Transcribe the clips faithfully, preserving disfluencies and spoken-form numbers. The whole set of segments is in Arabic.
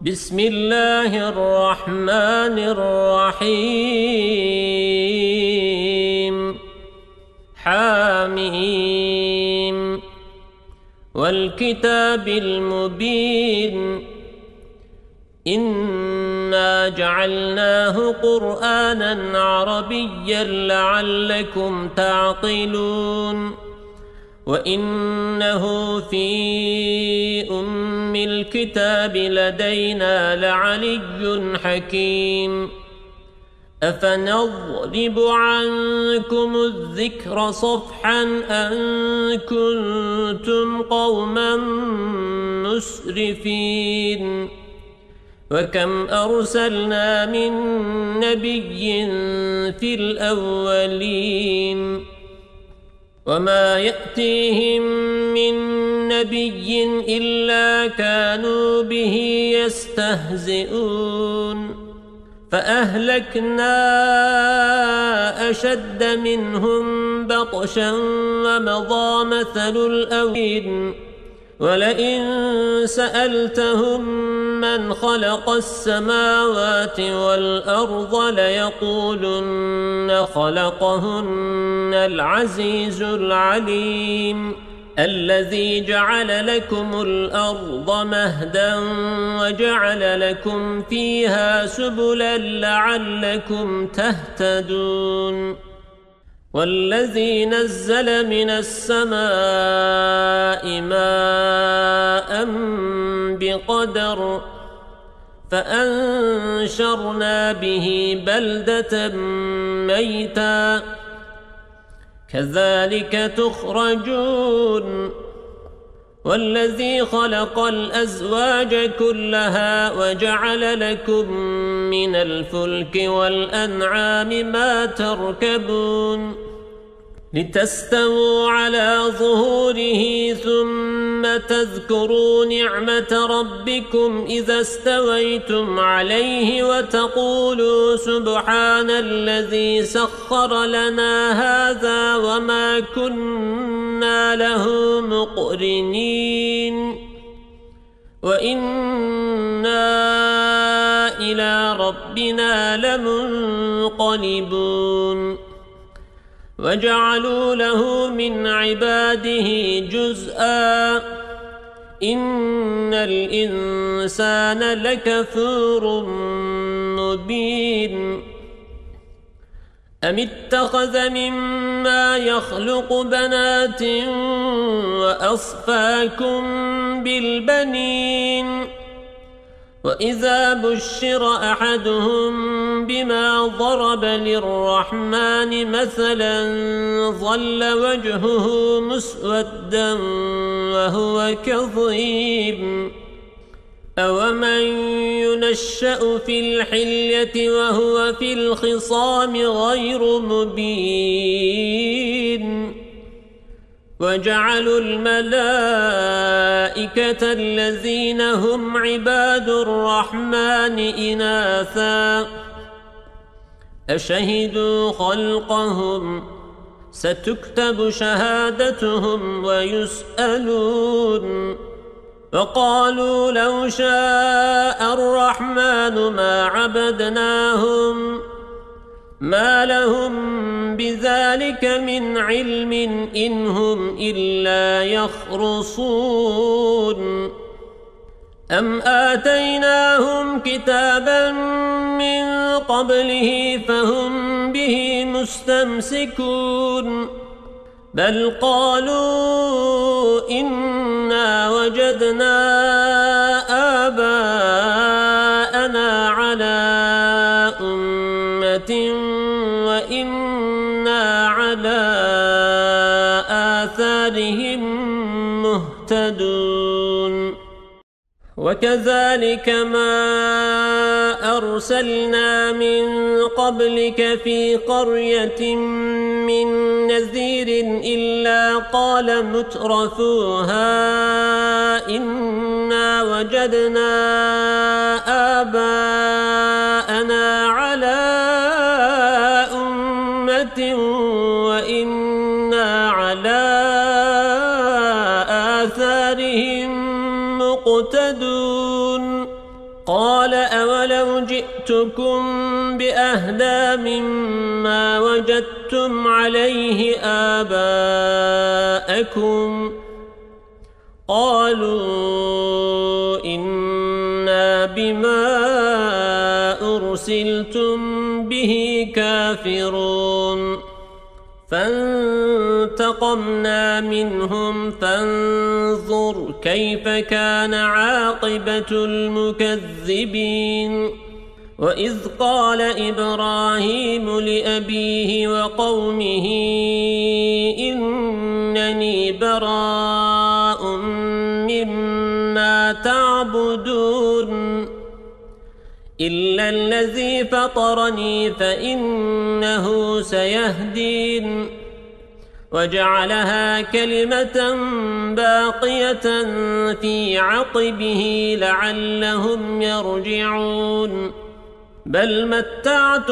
بسم الله الرحمن الرحيم حاميم والكتاب المبين إنا جعلناه قرآنا عربيا لعلكم تعقلون وإنه في أم الكتاب لدينا لعلي حكيم أفنضرب عنكم الذكر صفحا أن كنتم قوما مسرفين وكم أرسلنا من نبي في الأولين وما يأتيهم من نبي إلا كانوا به يستهزئون فأهلكنا أشد منهم بطشا ومضى مثل الأولين ولئن سألتهم من خلق السماوات والأرض ليقولن خلقهن العزيز العليم الذي جعل لكم الأرض مهدا وجعل لكم فيها سبلا لعلكم تهتدون والذي نزل من السماء ماء بقدر فأنشرنا به بلدة ميتا كذلك تخرجون والذي خلق الأزواج كلها وجعل لكم من الفلك والأنعام ما تركبون لتستووا على ظهوره ثم تذكروا نعمة ربكم إذا استويتم عليه وتقولوا سبحان الذي سخر لنا هذا وما كنا له مقرنين وإنا إلى ربنا لمنقلبون وجعلوا له من عباده جزءا إن الإنسان لكفور مبين أم اتخذ مما يخلق بنات وأصفاكم بالبنين وإذا بشر أحدهم بما ضرب للرحمن مثلا ظل وجهه مسودا وهو كظيم أومن ينشأ في الحلية وهو في الخصام غير مبين وجعلوا الملائكة الذين هم عباد الرحمن إناثا أشهدوا خلقهم ستكتب شهادتهم ويسألون وقالوا لو شاء الرحمن ما عبدناهم ما لهم بذلك من علم إن هم إلا يخرصون أم آتيناهم كتابا من قبله فهم به مستمسكون بل قالوا إنا وجدنا آباءنا على أمة وإنا على آثارهم مهتدون وكذلك ما أرسلنا من قبلك في قرية من نذير إلا قال مترفوها إنا وجدنا آباءنا على أمة وإنا على آثارهم مقتدون قال أولو جئتكم بأهدى مما وجدتم عليه آباءكم قالوا إنا بما أرسلتم به كافرون فانتقمنا منهم فانظر كيف كان عاقبة المكذبين وإذ قال إبراهيم لأبيه وقومه إنني براء مما تعبدون إلا الذي فطرني فإنه سيهدين وجعلها كلمة باقية في عقبه لعلهم يرجعون بل متعت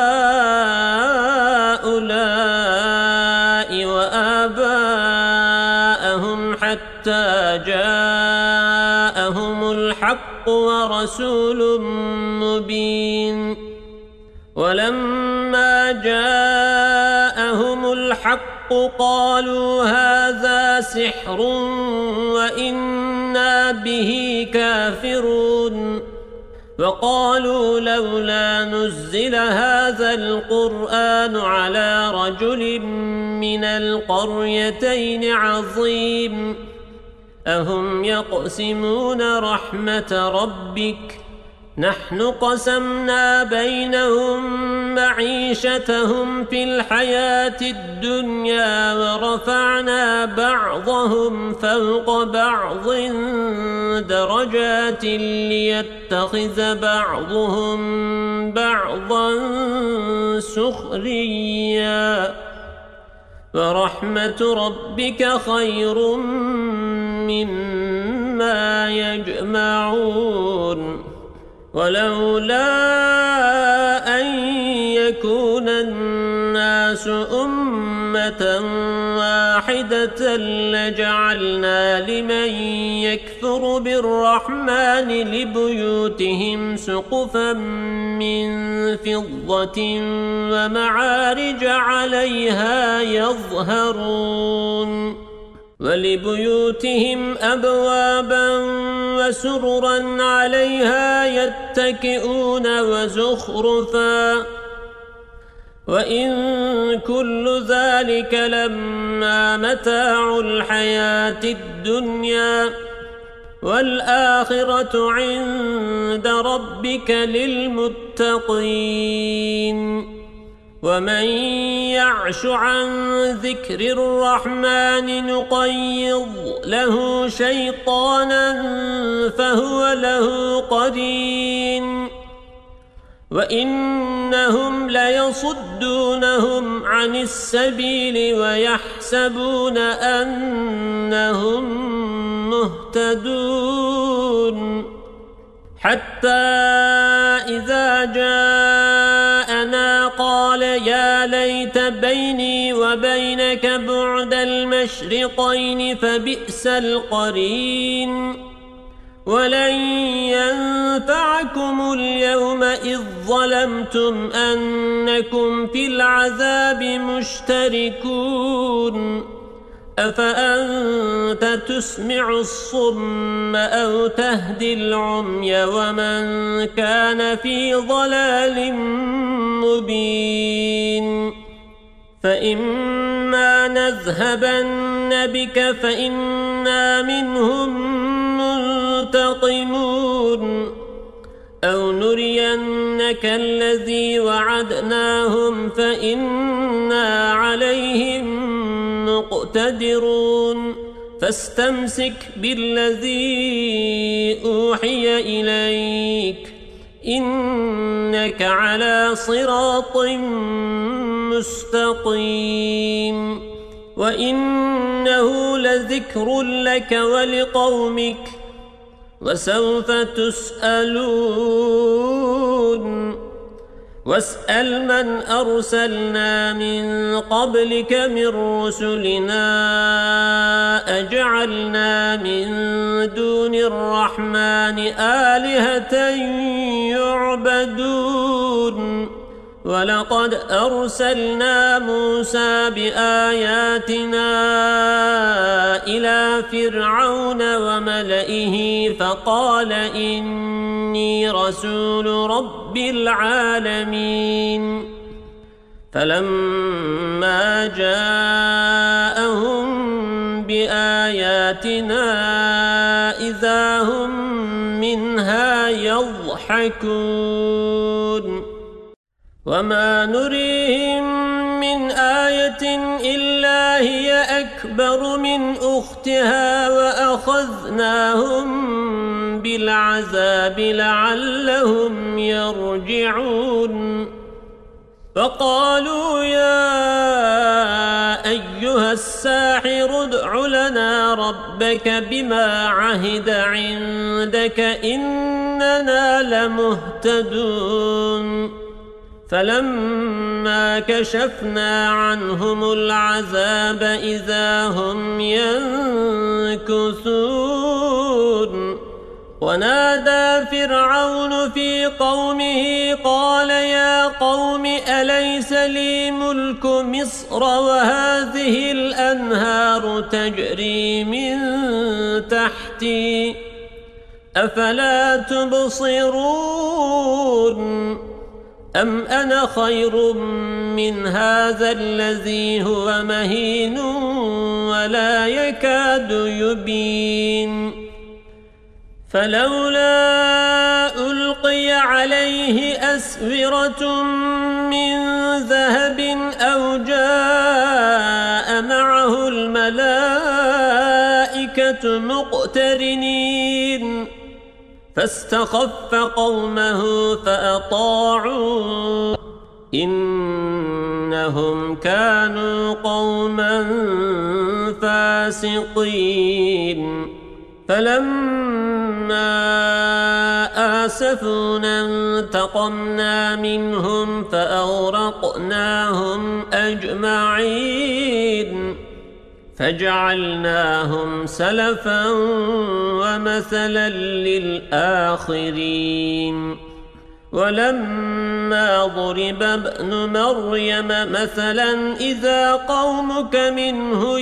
هؤلاء وآباءهم حتى جاءهم الحق ورسول مبين ولما جاءهم الحق قالوا هذا سحر وإنا به كافرون وقالوا لولا نزل هذا القرآن على رجل من القريتين عظيم أهم يقسمون رحمة ربك نحن قسمنا بينهم معيشتهم في الحياة الدنيا ورفعنا بعضهم فوق بعض درجات ليتخذ بعضهم بعضا سخريا ورحمة ربك خير مما يجمعون ولولا أن يكون الناس أمة واحدة لجعلنا لمن يكفر بالرحمن لبيوتهم سقفا من فضة ومعارج عليها يظهرون ولبيوتهم أبوابا وسررا عليها يتكئون وزخرفا وإن كل ذلك لما متاع الحياة الدنيا والآخرة عند ربك للمتقين ومن يعش عن ذكر الرحمن نقيض له شيطانا فهو له قرين وإنهم ليصدونهم عن السبيل ويحسبون أنهم مهتدون حتى إذا جاءنا قال يا ليت بيني وبينك بعد المشرقين فبئس القرين ولن ينفعكم اليوم إذ ظلمتم أنكم في العذاب مشتركون أفأنت تسمع الصم أو تهدي العمي ومن كان في ضلال مبين فإما نذهبن بك فإنا منهم منتقمون أو نرينك الذي وعدناهم فإنا عليهم مقتدرون فاستمسك بالذي أوحي إليك إنك على صراط مستقيم وإنه لذكر لك ولقومك وسوف تسألون واسأل من أرسلنا من قبلك من رسلنا أجعلنا من دون الرحمن آلهة يعبدون ولقد أرسلنا موسى بآياتنا إلى فرعون وملئه فقال إني رسول رب العالمين فلما جاءهم بآياتنا إذا هم منها يضحكون وما نريهم من آية إلا هي أكبر من أختها وأخذناهم بالعذاب لعلهم يرجعون فقالوا يا أيها الساحر ادع لنا ربك بما عهد عندك إننا لمهتدون فلما كشفنا عنهم العذاب إذا هم ينكثون ونادى فرعون في قومه قال يا قوم أليس لي ملك مصر وهذه الأنهار تجري من تحتي أفلا تبصرون أم أنا خير من هذا الذي هو مهين ولا يكاد يبين فلولا ألقي عليه أسورة من ذهب أو جاء معه الملائكة مقترنين فاستخف قومه فأطاعوا إنهم كانوا قوما فاسقين فلما آسفونا انتقمنا منهم فأغرقناهم أجمعين فجعلناهم سلفا ومثلا للآخرين ولما ضرب ابن مريم مثلا إذا قومك منه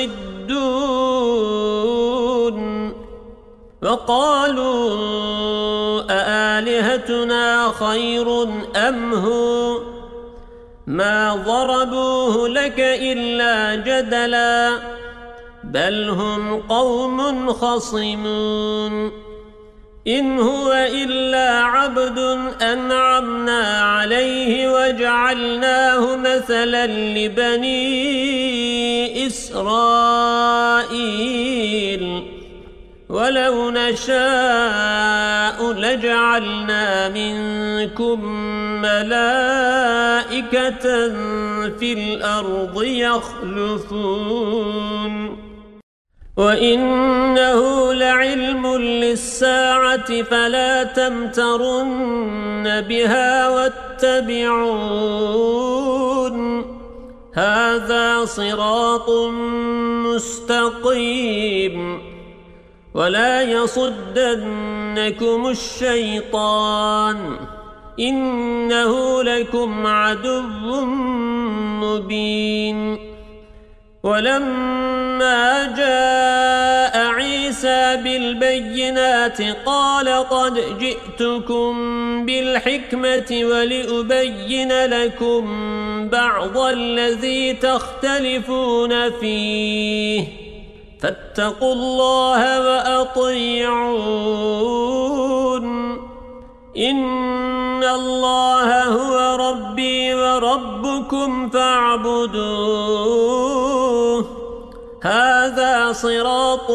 يصدون وقالوا أآلهتنا خير أم هو ما ضربوه لك إلا جدلا بل هم قوم خصمون إن هو إلا عبد أنعمنا عليه وجعلناه مثلا لبني إسرائيل ولو نشاء لجعلنا منكم ملائكة في الأرض يخلفون وإنه لعلم للساعة فلا تمترن بها واتبعون هذا صراط مستقيم ولا يصدنكم الشيطان إنه لكم عدو مبين ولما جاء عيسى بالبينات قال قد جئتكم بالحكمة ولأبين لكم بعض الذي تختلفون فيه فاتقوا الله وأطيعون إن الله هو ربي وربكم فاعبدوه هذا صراط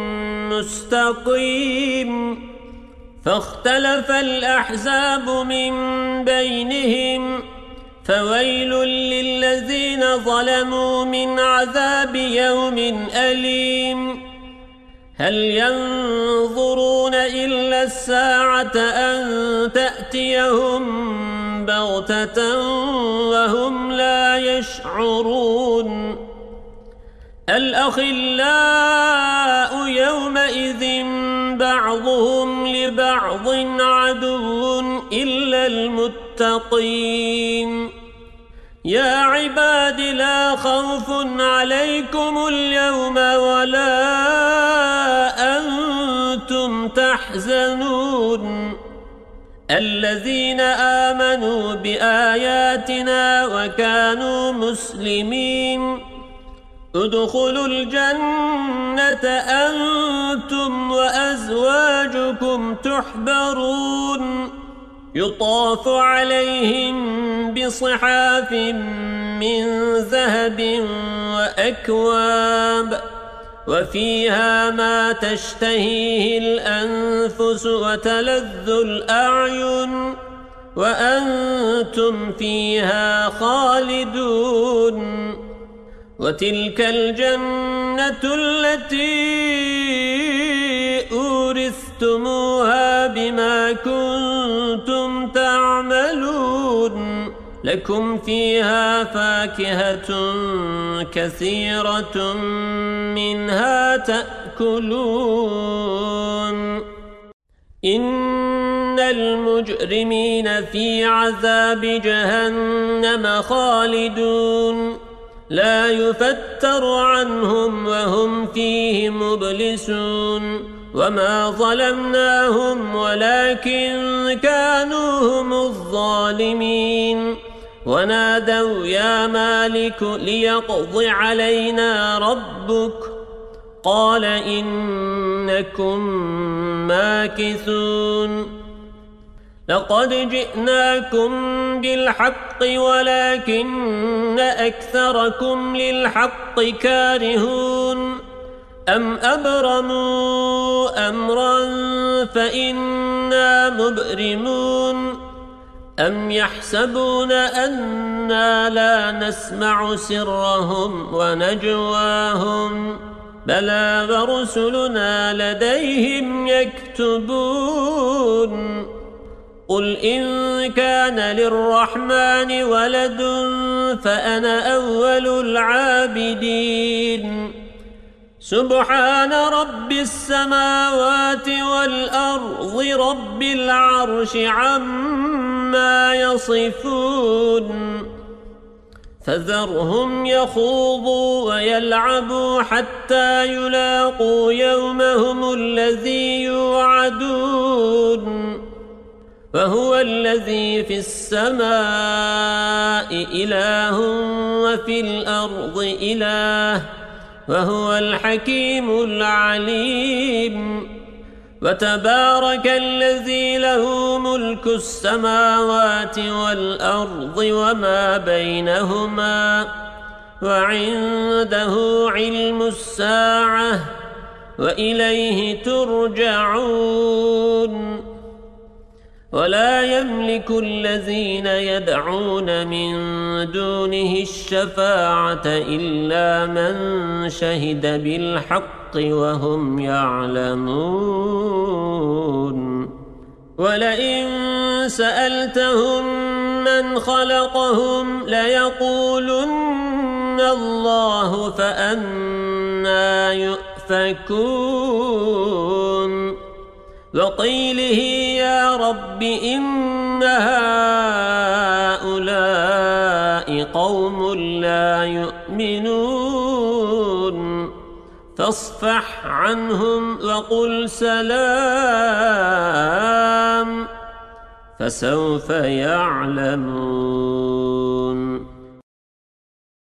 مستقيم فاختلف الأحزاب من بينهم فويل للذين ظلموا من عذاب يوم أليم هل ينظرون إلا الساعة أن تأتيهم بغتة وهم لا يشعرون الأخلاء يومئذ بعضهم لبعض عدو إلا المتقين يا عباد لا خوف عليكم اليوم ولا أنتم تحزنون الذين آمنوا بآياتنا وكانوا مسلمين ادخلوا الجنة أنتم وأزواجكم تحبرون يطاف عليهم بصحاف من ذهب وأكواب وفيها ما تشتهيه الأنفس وتلذ الأعين وأنتم فيها خالدون وتلك الجنة التي أورثتموها بما كنتم تعملون لكم فيها فاكهة كثيرة منها تأكلون إن المجرمين في عذاب جهنم خالدون لا يفتر عنهم وهم فيه مبلسون وما ظلمناهم ولكن كانوا هم الظالمين ونادوا يا مالك ليقض علينا ربك قال إنكم ماكثون لقد جئناكم بالحق ولكن أكثركم للحق كارهون أم أبرموا أمرا فإنا مبرمون أم يحسبون أنا لا نسمع سرهم ونجواهم بلى ورسلنا لديهم يكتبون قل إن كان للرحمن ولد فأنا أول العابدين سبحان رب السماوات والأرض رب العرش عما يصفون فذرهم يخوضوا ويلعبوا حتى يلاقوا يومهم الذي يوعدون وهو الذي في السماء إله وفي الأرض إله وهو الحكيم العليم وتبارك الذي له ملك السماوات والأرض وما بينهما وعنده علم الساعة وإليه ترجعون ولا يملك الذين يدعون من دونه الشفاعة إلا من شهد بالحق وهم يعلمون ولئن سألتهم من خلقهم ليقولن الله فأنى يؤفكون وقيله يا رب إن هؤلاء قوم لا يؤمنون فاصفح عنهم وقل سلام فسوف يعلمون